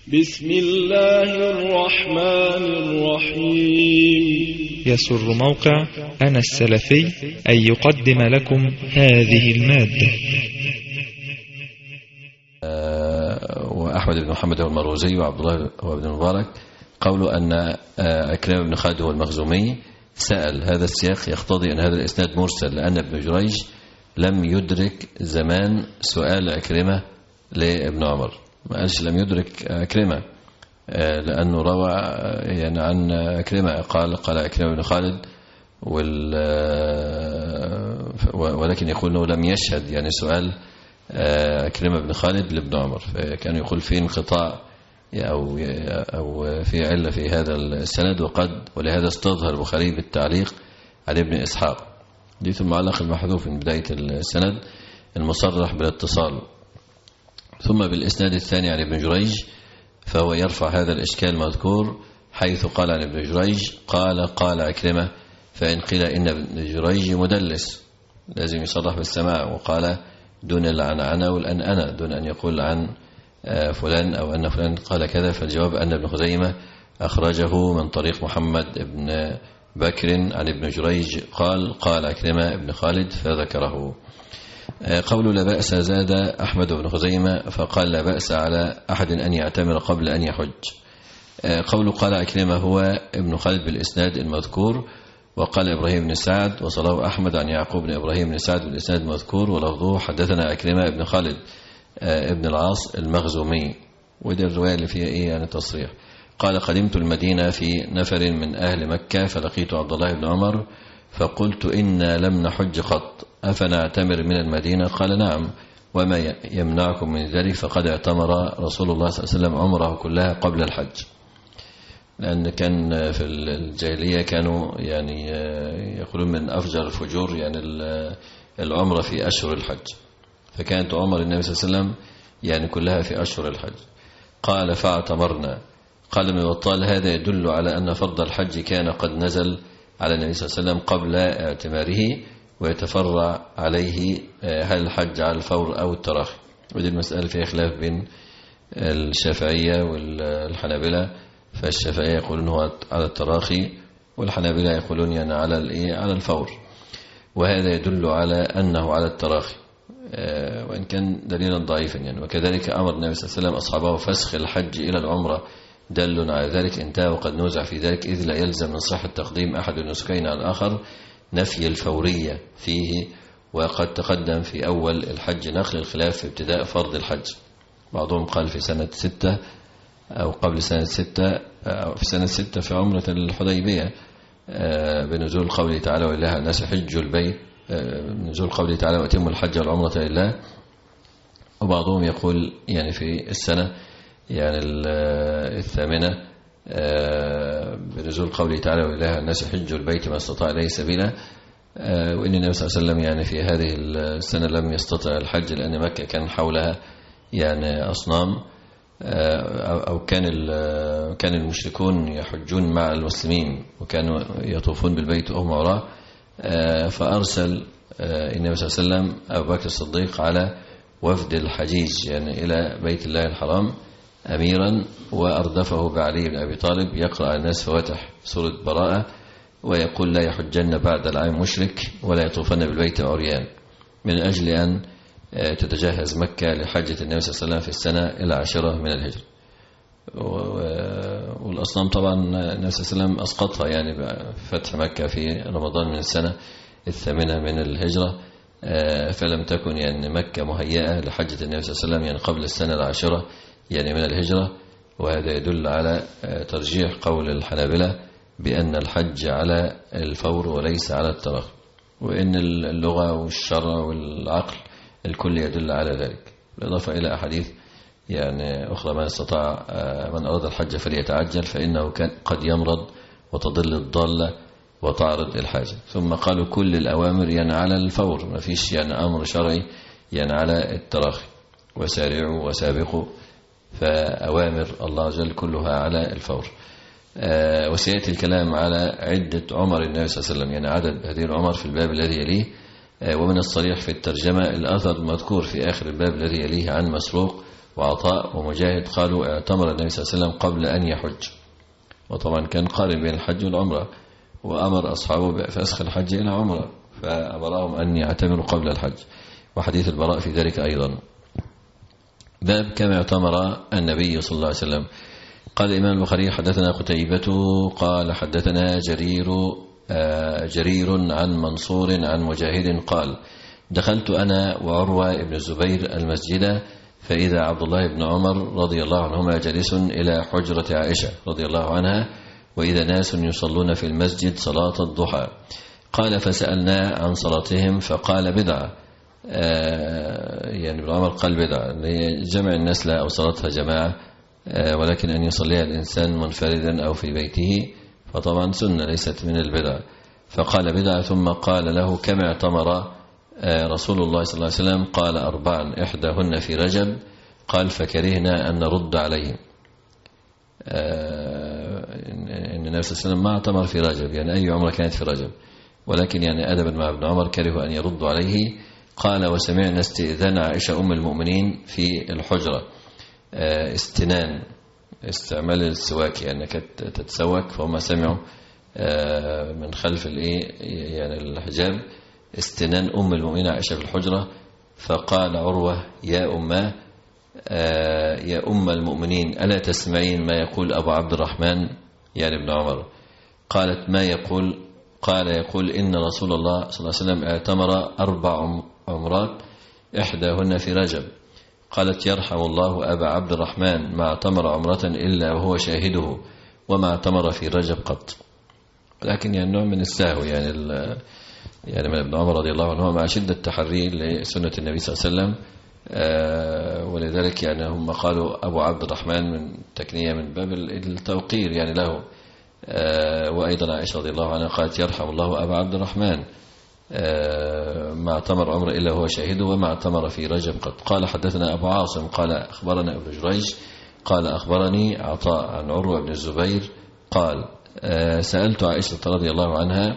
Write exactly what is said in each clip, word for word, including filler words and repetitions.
بسم الله الرحمن الرحيم. يسر موقع أنا السلفي أن يقدم لكم هذه المادة. وأحمد بن محمد المروزي وعبد الله بن المبارك قولوا أن عكرمة بن خالد هو المخزومي سأل. هذا السياق يقتضي أن هذا الإسناد مرسل، لأن ابن جريج لم يدرك زمان سؤال عكرمة لابن عمر، ما قالش لم يدرك عكرمة، لأنه روى يعني عن عكرمة قال قال عكرمة بن خالد، ولكن يقول أنه لم يشهد يعني سؤال عكرمة بن خالد لابن عمر، فكان يقول في انقطاع أو أو في علة في هذا السند، وقد ولهذا استظهر البخاري بالتعليق على ابن إسحاق ديت المعلق المحذوف من بداية السند المصرح بالاتصال. ثم بالإسناد الثاني عن ابن جريج فهو يرفع هذا الإشكال المذكور، حيث قال عن ابن جريج قال قال عكرمة، فإن قيل إن ابن جريج مدلس لازم يصرح بالسماع، وقال دون العنعنة والأنأنة دون أن يقول عن فلان أو أن فلان قال كذا، فالجواب أن ابن خزيمة أخرجه من طريق محمد بن بكر عن ابن جريج قال قال عكرمة ابن خالد فذكره. قول لا بأس زاد أحمد بن خزيمة فقال لا بأس على أحد أن يعتمر قبل أن يحج. قول قال عكرمة هو ابن خالد بالإسناد المذكور، وقال إبراهيم بن سعد وصله أحمد عن يعقوب بن إبراهيم بن سعد بالإسناد المذكور، ولفظه حدثنا عكرمة ابن خالد ابن العاص المخزومي، ودي الرواية اللي فيها إيه يعني تصريح. قال قدمت المدينة في نفر من أهل مكة فلقيت عبد الله بن عمر فقلت إنا لم نحج قط أفنعتمر من المدينة؟ قال نعم، وما يمنعكم من ذلك؟ فقد اعتمر رسول الله صلى الله عليه وسلم عمره كلها قبل الحج، لأن كان في الجاهلية كانوا يعني يقولون من أفجر الفجور يعني العمرة في أشهر الحج، فكانت عمر النبي صلى الله عليه وسلم يعني كلها في أشهر الحج. قال فاعتمرنا. قال ابن بطال هذا يدل على أن فرض الحج كان قد نزل على النبي صلى الله عليه وسلم قبل اعتماره، ويتفرع عليه هل الحج على الفور أو التراخي، ودي المسألة فيها خلاف بين الشافعية والحنابلة، فالشافعية يقولون هو على التراخي، والحنابلة يقولون يعني على الإيه على الفور، وهذا يدل على أنه على التراخي وإن كان دليلا ضعيفا يعني. وكذلك أمر النبي صلى الله عليه وسلم أصحابه فسخ الحج إلى العمرة، دل على ذلك انتهى وقد نوزع في ذلك، إذ لا يلزم من صحة تقديم أحد النسكين على الآخر نفي الفورية فيه، وقد تقدم في أول الحج نقل الخلاف في ابتداء فرض الحج، بعضهم قال في سنة ستة أو قبل سنة ستة أو في سنة ستة في عمرة الحديبية بنزول قوله تعالى ولله الناس حجوا البيت، بنزول قوله تعالى وأتموا الحج والعمرة لله، وبعضهم يقول يعني في السنة يعني الثامنة بنزول قوله تعالى ولله الناس حجوا البيت ما استطاع إليه سبيلا، وإن النبي صلى الله عليه وسلم يعني في هذه السنة لم يستطع الحج لأن مكة كان حولها يعني أصنام، أو كان كان المشركون يحجون مع المسلمين وكانوا يطوفون بالبيت وهم عراة، فأرسل النبي صلى الله عليه وسلم أبو بكر الصديق على وفد الحجيج يعني إلى بيت الله الحرام أميرا، وأردفه بعلي بن أبي طالب يقرأ على الناس فواتح سورة براءة ويقول لا يحجن بعد العام مشرك ولا يطوفن بالبيت عريان، من أجل أن تتجهز مكة لحجة النبي صلى الله عليه وسلم في السنة العاشرة من الهجرة. والأصنام طبعا النبي صلى الله عليه وسلم أسقطها يعني بفتح مكة في رمضان من السنة الثامنة من الهجرة، فلم تكن يعني مكة مهيئة لحجة النبي صلى الله عليه وسلم يعني قبل السنة العاشرة يعني من الهجرة، وهذا يدل على ترجيح قول الحنابلة بأن الحج على الفور وليس على التراخي، وإن اللغة والشرع والعقل الكل يدل على ذلك، بالإضافة إلى أحاديث يعني أخرى من استطاع من أراد الحج فليتعجل فإنه كان قد يمرض وتضل الضالة وتعرض الحاجة. ثم قالوا كل الأوامر يعني على الفور، ما فيش يعني أمر شرعي يعني على التراخي، وسارعوا وسابقوا، فأوامر الله عز وجل كلها على الفور. وسيأتي الكلام على عدة عمر النبي صلى الله عليه وسلم يعني عدد هذه العمر في الباب الذي يليه، ومن الصريح في الترجمة الأثر المذكور في آخر الباب الذي يليه عن مسروق وعطاء ومجاهد قالوا اعتمر النبي صلى الله عليه وسلم قبل أن يحج، وطبعا كان قارن بين الحج والعمرة، وأمر أصحابه بفسخ الحج إلى عمرة، فأمرهم أن يعتمروا قبل الحج، وحديث البراء في ذلك أيضا. باب كما اعتمر النبي صلى الله عليه وسلم. قال الإمام البخاري حدثنا قتيبة قال حدثنا جرير جرير عن منصور عن مجاهد قال دخلت أنا وعروة بن الزبير المسجد فإذا عبد الله بن عمر رضي الله عنهما جالس إلى حجرة عائشة رضي الله عنها، وإذا ناس يصلون في المسجد صلاة الضحى. قال فسألنا عن صلاتهم فقال بدعة، يعني ابن عمر قال بدعة جمع الناس لا أو صلاتها جماعة، ولكن أن يصليها الإنسان منفردا أو في بيته فطبعا سنة ليست من البدع. فقال بدعة، ثم قال له كما اعتمر رسول الله صلى الله عليه وسلم؟ قال أربعا إحداهن في رجب. قال فكرهنا أن نرد عليه، إن النبي صلى الله عليه وسلم ما اعتمر في رجب، يعني أي عمرة كانت في رجب، ولكن يعني أدبا مع ابن عمر كرهوا أن يردوا عليه. قال وسمعنا استئذان عائشة أم المؤمنين في الحجرة، استنان استعمال السواك، يعني كانت تتسوك، فهم سمعوا من خلف الايه يعني الحجاب استنان أم المؤمنين عائشة في الحجرة. فقال عروة يا أمه يا أم المؤمنين ألا تسمعين ما يقول أبو عبد الرحمن يعني ابن عمر؟ قالت ما يقول؟ قال يقول إن رسول الله صلى الله عليه وسلم اعتمر أربع عمرات إحداهن في رجب. قالت يرحم الله أبا عبد الرحمن ما اعتمر عمرة إلا وهو شاهده وما اعتمر في رجب قط. لكن يعني نوع من السهو يعني يعني من ابن عمر رضي الله عنه مع شدة تحري لسنة النبي صلى الله عليه وسلم، ولذلك يعني هم قالوا أبو عبد الرحمن من تكنية من باب التوقير يعني له. وأيضا عائشة رضي الله عنها قالت يرحم الله أبا عبد الرحمن ما اعتمر عمره إلا هو شاهده وما اعتمر في رجب قد. قال حدثنا أبو عاصم قال أخبرنا ابن جريج قال أخبرني عطاء عن عروة بن الزبير قال سألت عائشة رضي الله عنها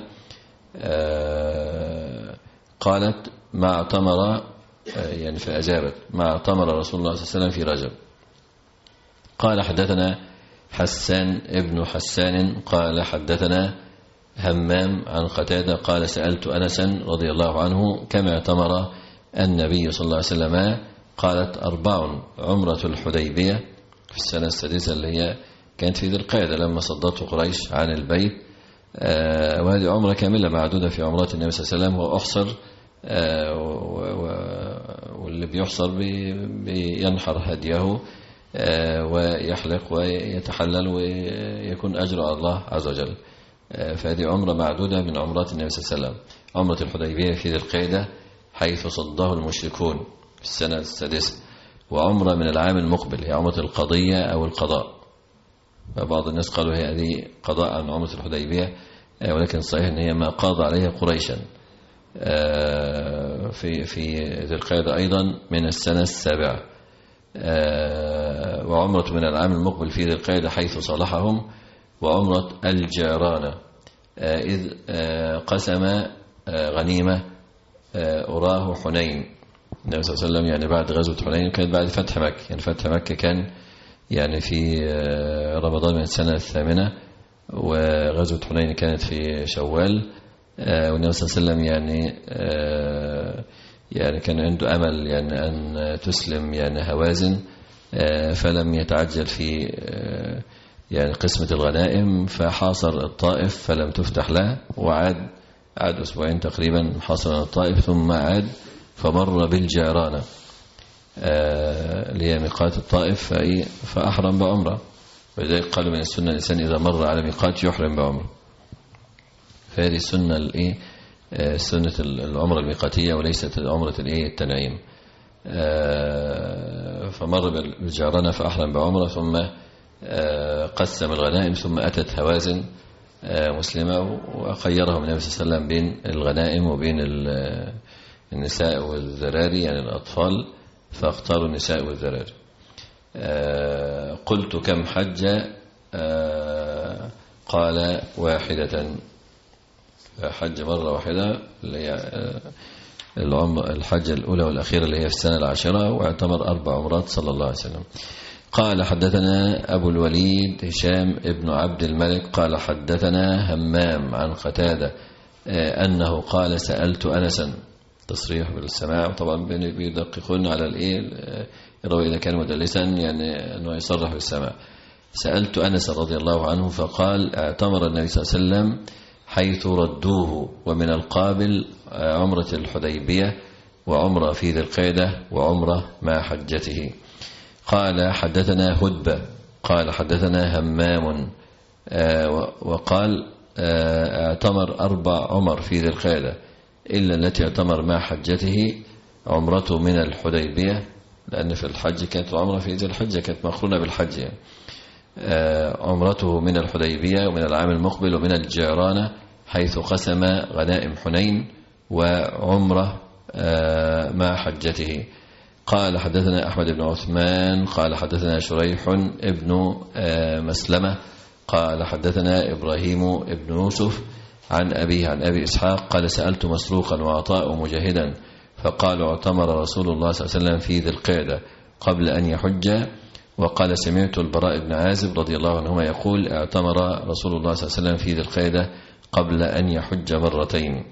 قالت ما اعتمر يعني فأجابت ما اعتمر رسول الله صلى الله عليه وسلم في رجب. قال حدثنا حسان ابن حسان قال حدثنا همام عن قتادة قال سألت أنسا رضي الله عنه كما اعتمر النبي صلى الله عليه وسلم؟ قالت أربع عمرة الحديبية في السنة السادسة اللي هي كانت في ذي القعدة لما صدته قريش عن البيت، وهذه عمرة كاملة معدودة في عمرات النبي صلى الله عليه وسلم. وأحصر واللي بيحصر بينحر هديه ويحلق ويتحلل ويكون أجر على الله عز وجل. فهذه عمرة معدودة من عمرات النبي صلى الله عليه وسلم. عمرة الحديبية في ذي القعدة حيث صده المشركون في السنة السادسة، وعمرة من العام المقبل هي عمرة القضية أو القضاء. فبعض الناس قالوا هي هذه قضاء عن عمرة الحديبية، ولكن صحيح أن هي ما قاضى عليها قريشا في في ذي القعدة أيضا من السنة السابعة. وعمرة من العام المقبل في ذي القعدة حيث صالحهم، وعمرة الجعرانة إذ قسم غنيمة أراه حنين. النبي صلى الله عليه وسلم يعني بعد غزوة حنين كانت بعد فتح مكة، يعني فتح مكة كان يعني في رمضان من السنة الثامنة، وغزوة حنين كانت في شوال. والنبي صلى الله عليه وسلم يعني يعني كان عنده أمل يعني أن تسلم يعني هوازن، فلم يتعجل في يعني قسمة الغنائم، فحاصر الطائف فلم تفتح له، وعاد عاد أسبوعين تقريبا حاصر الطائف، ثم عاد فمر بالجعرانة اللي هي ميقات الطائف فأحرم بعمرة. ولذلك قالوا من السنة الإنسان إذا مر على ميقات يحرم بعمرة. فهذه السنة الإيه سنة العمرة الميقاتية وليست عمرة الإيه التنعيم. فمر بالجعرانة فأحرم بعمرة، ثم قسم الغنائم، ثم أتت هوازن مسلمة وخيرهم النبي صلى الله عليه وسلم بين الغنائم وبين النساء والذراري يعني الأطفال، فاختاروا النساء والذراري. قلت كم حج؟ قال واحدة، حج مرة واحدة الحجة الأولى والأخيرة اللي هي في السنة العاشرة، واعتمر أربع عمرات صلى الله عليه وسلم. قال حدثنا أبو الوليد هشام ابن عبد الملك قال حدثنا همام عن قتادة أنه قال سألت أنسا، تصريح بالسماع، طبعا بيدققون على الإيه الراوي إذا كان مدلسا يعني أنه يصرح بالسماع. سألت أنس رضي الله عنه فقال اعتمر النبي صلى الله عليه وسلم حيث ردوه، ومن القابل عمرة الحديبية وعمرة في ذي القعدة وعمرة مع حجته. قال حدثنا هدبة قال حدثنا همام وقال اعتمر أربع عمر في ذي القعدة إلا التي اعتمر مع حجته عمرته من الحديبية، لأن في الحج كانت العمرة في ذي الحجة كانت مقرونة بالحج يعني. عمرته من الحديبية ومن العام المقبل ومن الجعرانة حيث قسم غنائم حنين وعمرة مع حجته. قال حدثنا أحمد بن عثمان قال حدثنا شريح ابن مسلمة قال حدثنا إبراهيم بن يوسف عن أبيه عن أبي إسحاق قال سألت مسروقا وعطاء مجاهدا فقالوا اعتمر رسول الله صلى الله عليه وسلم في ذي القعدة قبل أن يحج. وقال سمعت البراء بن عازب رضي الله عنهما يقول اعتمر رسول الله صلى الله عليه وسلم في ذي القعدة قبل أن يحج مرتين،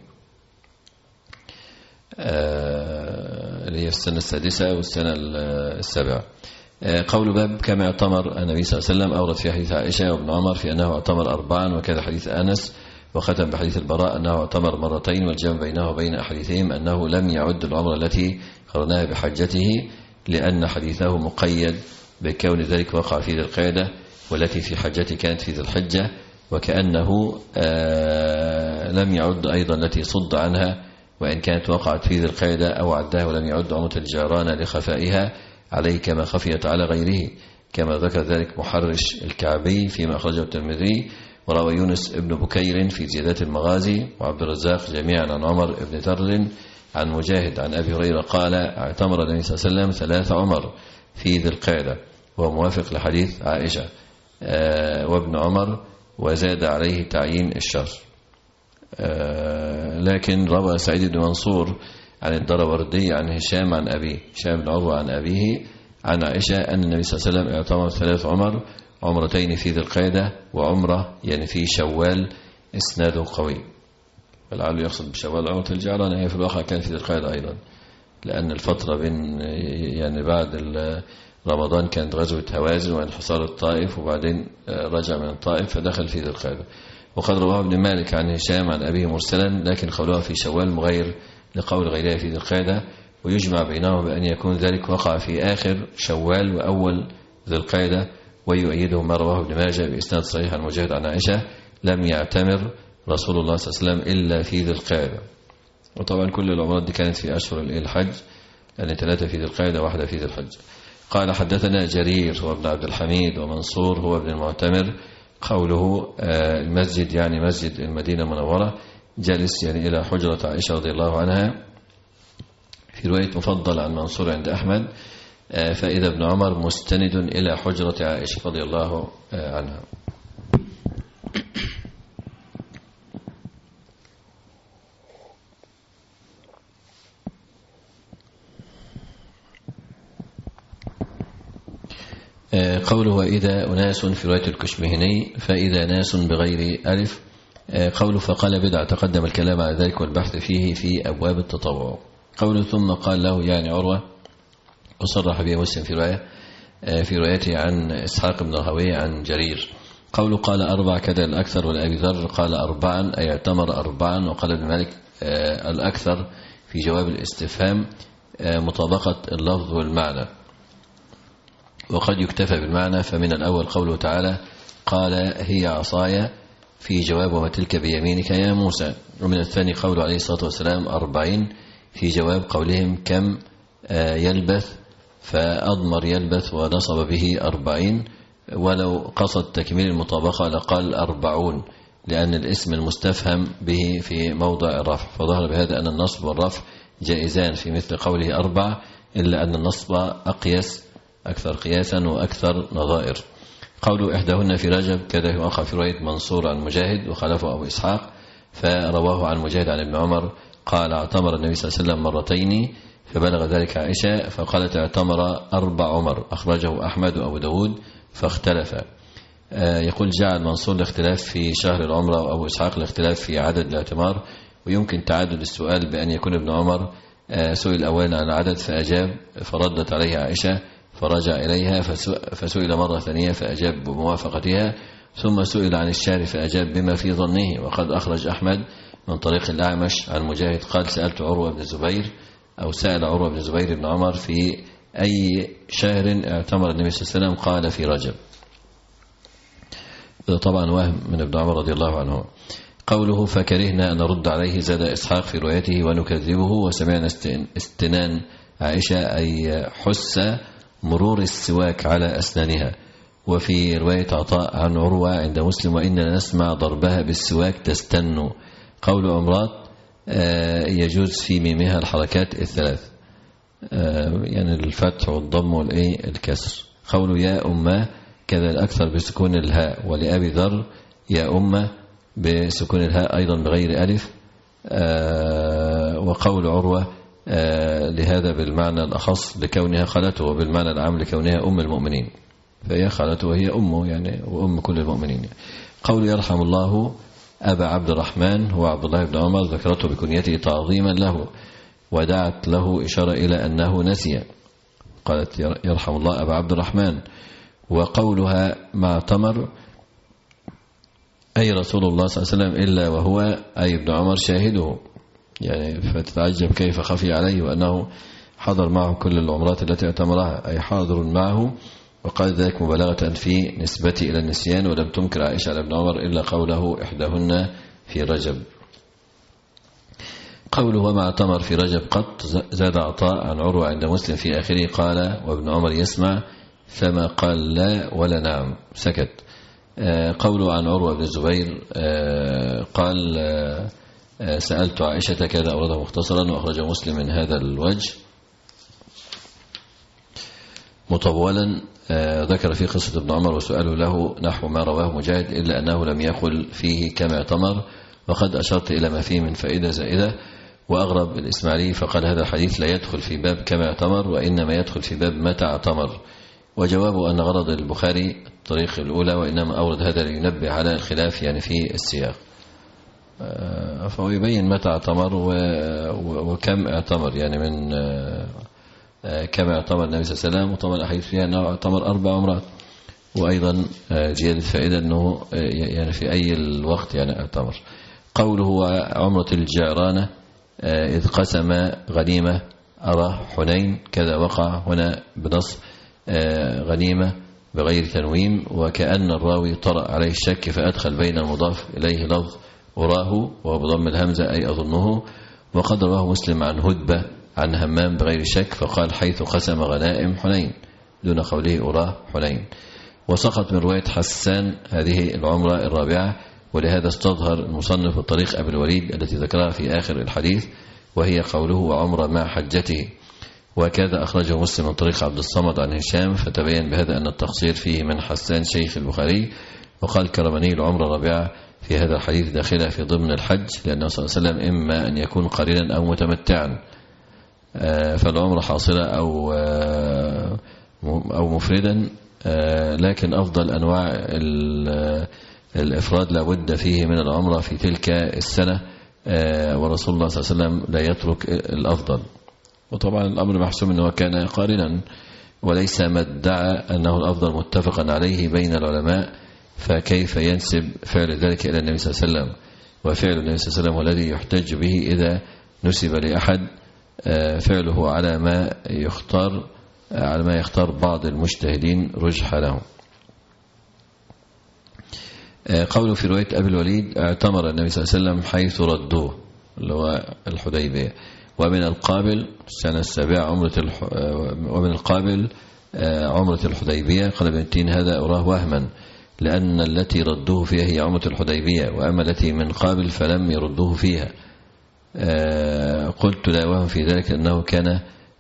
اللي هي السنة السادسة والسنة السابعة. قول باب كما اعتمر النبي صلى الله عليه وسلم أورد في حديث عائشة وابن عمر في أنه اعتمر أربعا، وكذا حديث أنس، وختم بحديث البراء أنه اعتمر مرتين، والجمع بينه وبين أحاديثهم أنه لم يعد العمرة التي قرناها بحجته، لأن حديثه مقيد بكون ذلك وقع في ذي القعدة والتي في حجته كانت في ذي الحجة، وكأنه لم يعد أيضا التي صد عنها وإن كانت وقعت في ذي القعدة أو عدها ولم يعد عمرة الجعرانة لخفائها عليه كما خفيت على غيره، كما ذكر ذلك محرش الكعبي فيما أخرجه الترمذي، وروى يونس ابن بكير في زيادات المغازي وعبد الرزاق جميعا عن عمر ابن تر عن مجاهد عن أبي هريرة قال اعتمر النبي صلى الله عليه وسلم ثلاث عمر في ذي القعدة، وهو موافق لحديث عائشة وابن عمر، وزاد عليه تعيين الشهر. لكن روى سعيد بن منصور عن الدروردي عن هشام عن أبيه هشام بن عروة عن أبيه عن عائشة أن النبي صلى الله عليه وسلم اعتمر ثلاث عمر، عمرتين في ذي القعدة وعمرة يعني في شوال، إسناده قوي. فلعله يقصد بشوال عمرة الجعرانة، هي في الواقع كانت في ذي القعدة أيضا، لأن الفترة بين يعني بعد رمضان كانت غزوة هوازن وانحصار الطائف، وبعدين رجع من الطائف فدخل في ذي القعدة. وقد رواه ابن مالك عن هشام عن أبيه مرسلا، لكن قولها في شوال مغير لقول غيرها في ذي القعدة، ويجمع بينه بأن يكون ذلك وقع في آخر شوال وأول ذي القعدة. ويؤيده ما رواه ابن ماجه بإسناد صحيح عن مجاهد عن عائشة لم يعتمر رسول الله صلى الله عليه وسلم إلا في ذي القعدة. وطبعا كل العمرات دي كانت في أشهر الحج، يعني ثلاثة في ذي القعدة واحدة في ذي الحج. قال حدثنا جرير هو ابن عبد الحميد ومنصور هو ابن المعتمر قوله المسجد يعني مسجد المدينة المنورة، جلس يعني إلى حجرة عائشة رضي الله عنها. في رواية مفضل عن منصور عند أحمد فإذا ابن عمر مستند إلى حجرة عائشة رضي الله عنها. قوله وإذا أناس في رواية الكشمهني فإذا ناس بغير ألف. قوله فقال بدع تقدم الكلام على ذلك والبحث فيه في أبواب التطوع. قوله ثم قال له يعني عروة، وصرح به مسلم في رواية في روايته عن إسحاق بن راهويه عن جرير. قوله قال أربع كذا الأكثر، والأبي ذر قال أربعا أي اعتمر أربعا. وقال ابن مالك الأكثر في جواب الاستفهام مطابقة اللفظ والمعنى، وقد يكتفى بالمعنى. فمن الأول قوله تعالى قال هي عصاي في جواب وما تلك بيمينك يا موسى. ومن الثاني قوله عليه الصلاة والسلام أربعين في جواب قولهم كم يلبث، فأضمر يلبث ونصب به أربعين، ولو قصد تكميل المطابقة لقال أربعون، لأن الاسم المستفهم به في موضع الرفع. فظهر بهذا أن النصب والرفع جائزان في مثل قوله أربع، إلا أن النصب أقيس أكثر قياسا وأكثر نظائر. قوله إحداهن في رجب كذا وقع في رواية منصور عن مجاهد وخلفه أبو إسحاق، فرواه عن مجاهد عن ابن عمر قال اعتمر النبي صلى الله عليه وسلم مرتين فبلغ ذلك عائشة فقالت اعتمر أربع عمر، أخرجه أحمد وأبو داود فاختلف. يقول جعل منصور الاختلاف في شهر العمرة وأبو إسحاق الاختلاف في عدد الاعتمار، ويمكن تعدد السؤال بأن يكون ابن عمر سئل أولا عن العدد فأجاب فردت عليه عائشة فرجع إليها فسئل مرة ثانية فأجاب بموافقتها، ثم سئل عن الشهر فأجاب بما في ظنه. وقد أخرج أحمد من طريق الأعمش عن مجاهد قال سألت عروة بن الزبير أو سأل عروة بن الزبير بن عمر في أي شهر اعتمر النبي صلى الله عليه وسلم قال في رجب. طبعا وهم من ابن عمر رضي الله عنه. قوله فكرهنا أن نرد عليه زاد إسحاق في روايته ونكذبه، وسمعنا استنان عائشة أي حس مرور السواك على أسنانها. وفي رواية عطاء عن عروة عند مسلم وإننا نسمع ضربها بالسواك تستن. قول عمرات يجوز في ميمها الحركات الثلاث، يعني الفتح والضم والكسر. قول يا أمة كذا الأكثر بسكون الهاء، ولأبي ذر يا أمة بسكون الهاء أيضا بغير ألف. وقول عروة لهذا بالمعنى الأخص لكونها خالته، وبالمعنى العام لكونها أم المؤمنين، فهي خالته وهي أمه يعني وأم كل المؤمنين. قول يرحم الله أبا عبد الرحمن هو عبد الله بن عمر، ذكرته بكنيته تعظيما له ودعت له إشارة إلى أنه نسي، قالت يرحم الله أبا عبد الرحمن. وقولها مع تمر أي رسول الله صلى الله عليه وسلم إلا وهو أي ابن عمر شاهده، يعني فتتعجب كيف خفي عليه وأنه حضر معه كل العمرات التي اعتمرها، أي حاضر معه. وقال ذلك مبالغة في نسبته إلى النسيان، ولم تنكر عائشة على ابن عمر إلا قوله إحداهن في رجب. قوله وما اعتمر في رجب قط زاد عطاء عن عروة عند مسلم في آخره قال وابن عمر يسمع فما قال لا ولا نعم سكت. قوله عن عروة بن الزبير قال سألت عائشة كذا أورده مختصرا، وأخرجه مسلم من هذا الوجه مطولا. ذكر في قصة ابن عمر وسؤاله له نحو ما رواه مجاهد إلا أنه لم يقل فيه كما اعتمر، وقد أشرت إلى ما فيه من فائدة زائدة. وأغرب الإسماعيلي فقال هذا الحديث لا يدخل في باب كما اعتمر وإنما يدخل في باب متى اعتمر. وجوابه أن غرض البخاري الطريق الأولى، وإنما أورد هذا لينبه على الخلاف يعني في السياق، فهو يبين متى اعتمر وكم اعتمر، يعني من كما اعتمر النبي صلى الله عليه وسلم. وطبعا الأحاديث فيها أنه اعتمر أربع عمرات، وأيضا زيادة فائدة أنه يعني في أي الوقت يعني اعتمر. قوله عمرة الجعرانة إذ قسم غنيمة أرى حنين كذا وقع هنا بنص غنيمة بغير تنويم، وكأن الراوي طرأ عليه الشك فأدخل بين المضاف إليه لفظ أراه وبضم الهمزة أي أظنه. وقد رواه مسلم عن هدبة عن همام بغير شك فقال حيث قسم غنائم حنين دون قوله أراه حنين. وسقط من رواية حسان هذه العمرة الرابعة، ولهذا استظهر المصنف الطريق أبي الوليد التي ذكرها في آخر الحديث، وهي قوله وعمرة مع حجته. وكذا أخرجه مسلم من طريق عبد الصمد عن هشام، فتبين بهذا أن التقصير فيه من حسان شيخ البخاري. وقال كرمني العمرة الرابعة في هذا الحديث داخلة في ضمن الحج، لأنه صلى الله عليه وسلم إما أن يكون قرينا أو متمتعا، فالعمرة حاصلة أو أو مفردا، لكن أفضل أنواع الإفراد لابد فيه من العمرة في تلك السنة، ورسول الله صلى الله عليه وسلم لا يترك الأفضل. وطبعا الأمر محسوم أنه كان قارنا، وليس ما ادعى أنه الأفضل متفقا عليه بين العلماء، فكيف ينسب فعل ذلك إلى النبي صلى الله عليه وسلم؟ وفعل النبي صلى الله عليه وسلم الذي يحتج به إذا نسب لأحد فعله على ما يختار على ما يختار بعض المجتهدين رجح له. قوله في رواية أبي الوليد اعتمر النبي صلى الله عليه وسلم حيث ردوه اللي هو الحديبية. ومن القابل السنة السابعة عمرة الح... ومن القابل عمرة الحديبية. قال ابن تين هذا أراه وهما، لأن التي ردوه فيها هي عمرة الحديبية، وأما التي من قابل فلم يردوه فيها. قلت لا وهم في ذلك أنه كان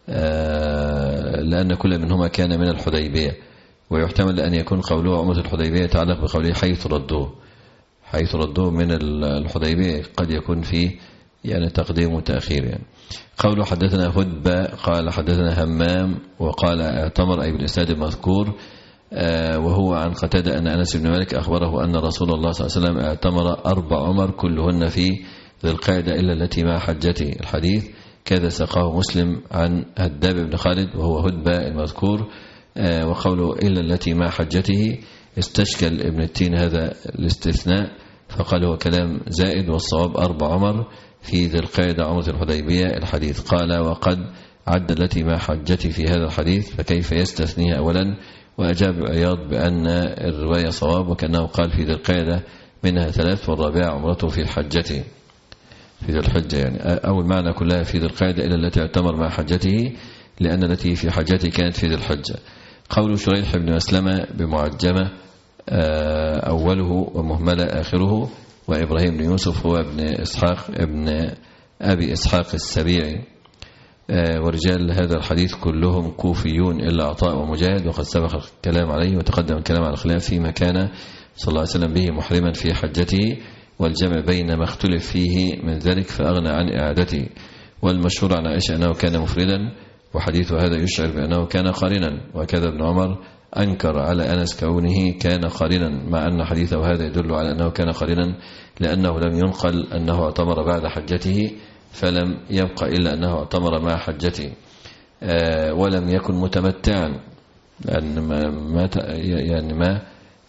لأن كل منهما كان من الحديبية، ويحتمل أن يكون قوله عمرة الحديبية يتعلق بقوله حيث ردوه. حيث ردوه من الحديبية قد يكون فيه يعني تقديم وتأخير يعني. قوله حدثنا هدبة قال حدثنا همام وقال اعتمر أي بالإسناد المذكور، وهو عن قتادة أن أنس بن مالك أخبره أن رسول الله صلى الله عليه وسلم اعتمر أربع عمر كلهن في ذي القعدة إلا التي مع حجته. الحديث كذا ساقه مسلم عن هداب بن خالد وهو هدبة المذكور. وقوله إلا التي مع حجته استشكل ابن التين هذا الاستثناء فقال هو كلام زائد، والصواب أربع عمر في ذي القعدة عمرة الحديبية. الحديث قال وقد عد التي مع حجته في هذا الحديث فكيف يستثنيها أولا؟ وأجاب عياض بأن الرواية صواب، وكأنه قال في ذي القعدة منها ثلاث والرابعة عمرته في حجته في ذي الحجة، يعني أول معنى كلها في ذي القعدة إلا التي اعتمر مع حجته، لأن التي في حجته كانت في ذي الحجة. قول شريح بن مسلمة بمعجمة أوله ومهملة آخره، وإبراهيم بن يوسف هو ابن إسحاق ابن أبي إسحاق السبيعي، ورجال هذا الحديث كلهم كوفيون إلا عطاء ومجاهد، وقد سبق الكلام عليه وتقدم الكلام على الخلاف فيما كان صلى الله عليه وسلم به محرما في حجته، والجمع بين ما اختلف فيه من ذلك فأغنى عن إعادته. والمشهور عن عائشة أنه كان مفردا، وحديث هذا يشعر بأنه كان قارنا، وكذا ابن عمر أنكر على أنس كونه كان قارنا، مع أن حديثه هذا يدل على أنه كان قارنا لأنه لم ينقل أنه اعتمر بعد حجته، فلم يبقى إلا أنه اعتمر مع حجته. ولم يكن متمتعا لأن ما يعني ما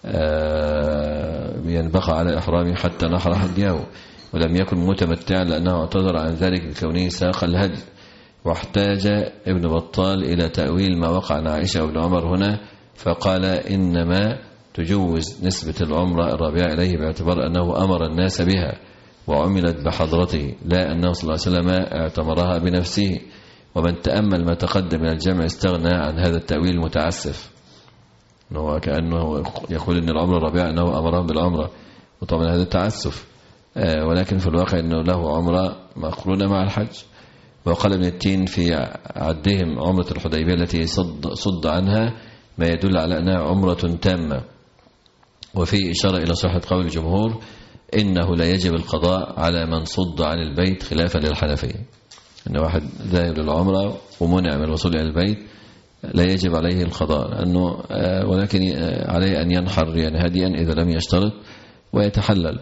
ينبقى على إحرامه حتى نحر حجه، ولم يكن متمتعا لأنه اعتذر عن ذلك بكونه ساق الهدي. واحتاج ابن بطال إلى تأويل ما وقع عن عائشة وابن عمر هنا، فقال إنما تجوز نسبة العمرة الرابعة إليه باعتبار أنه أمر الناس بها وعملت بحضرته، لا أنه صلى الله عليه وسلم اعتمرها بنفسه. ومن تأمل ما تقدم من الجمع استغنى عن هذا التأويل المتعسف، أنه كأنه يقول أن العمرة الرابعة أنه أمرهم بالعمرة، وطبعا هذا تعسف، ولكن في الواقع أنه له عمرة مقرونة مع الحج. وقال ابن التين في عدهم عمرة الحديبية التي صد, صد عنها ما يدل على أنها عمرة تامة. وفي إشارة إلى صحة قول الجمهور إنه لا يجب القضاء على من صد عن البيت خلافا للحنفية، أن واحد ذاهب للعمرة ومنع من الوصول إلى البيت لا يجب عليه القضاء، لأنه ولكن عليه أن ينحر يعني هديا إذا لم يشترط ويتحلل،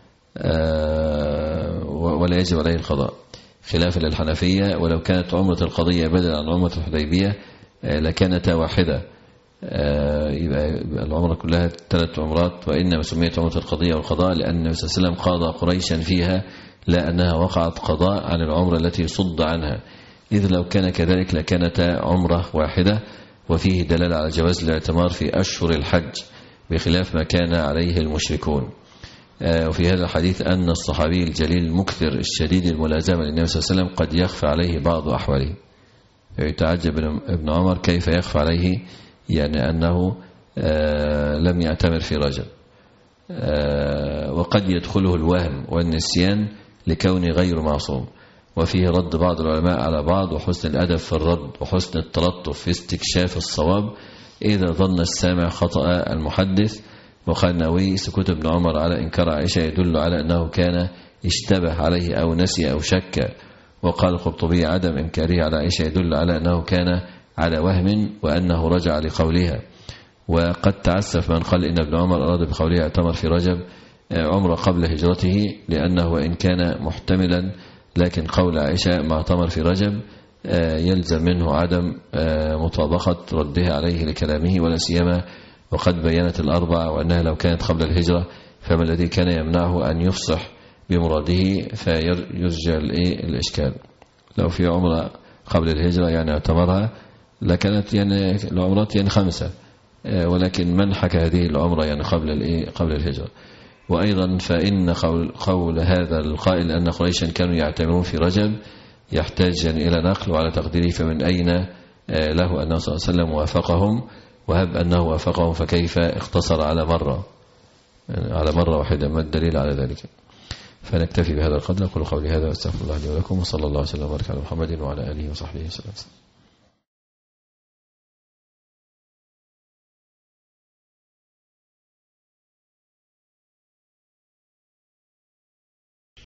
ولا يجب عليه القضاء خلافا للحنفية. ولو كانت عمرة القضية بدلا عن عمرة الحديبية لكانت واحدة، يبقى العمرة كلها ثلاث عمرات، وإنما سميت عمرة القضية والقضاء لأن النبي صلى الله عليه وسلم قاضى قريشا فيها، لا أنها وقعت قضاء عن العمرة التي صد عنها، إذ لو كان كذلك لكانت عمرة واحدة. وفيه دلالة على جواز الاعتمار في أشهر الحج بخلاف ما كان عليه المشركون. وفي هذا الحديث أن الصحابي الجليل المكثر الشديد الملازمة للنبي صلى الله عليه وسلم قد يخفى عليه بعض أحواله، يتعجب ابن عمر كيف يخفى عليه يعني أنه لم يعتمر في رجب، وقد يدخله الوهم والنسيان لكونه غير معصوم. وفيه رد بعض العلماء على بعض، وحسن الأدب في الرد وحسن التلطف في استكشاف الصواب إذا ظن السامع خطأ المحدث. وقال النووي سكوت ابن عمر على إنكار عائشة يدل على أنه كان اشتبه عليه أو نسي أو شك. وقال القرطبي عدم إنكاره على عائشة يدل على أنه كان على وهم وأنه رجع لقولها. وقد تعسف من قال إن ابن عمر أراد بقوله اعتمر في رجب عمره قبل هجرته، لأنه وإن كان محتملا لكن قول عائشة ما اعتمر في رجب يلزم منه عدم مطابقة ردها عليه لكلامه، ولا سيما وقد بينت الأربعة وأنها لو كانت قبل الهجرة فما الذي كان يمنعه أن يفصح بمراده فيرجع الإشكال. لو في عمرة قبل الهجرة يعني اعتمرها لكانت يعني العمرات يعني خمسة، ولكن من حكى هذه العمرة يعني قبل قبل الهجرة. وأيضا فإن قول, قول هذا القائل أن قريشا كانوا يعتمرون في رجب يحتاج يعني إلى نقل، وعلى تقديره فمن أين له أنه صلى الله عليه وسلم وافقهم، وهب أنه وافقهم فكيف اقتصر على مرة على مرة واحدة، ما الدليل على ذلك؟ فنكتفي بهذا القدر. أقول قولي هذا واستغفر الله لي ولكم، وصلى الله وسلم وبارك على محمد وعلى آله وصحبه وسلم.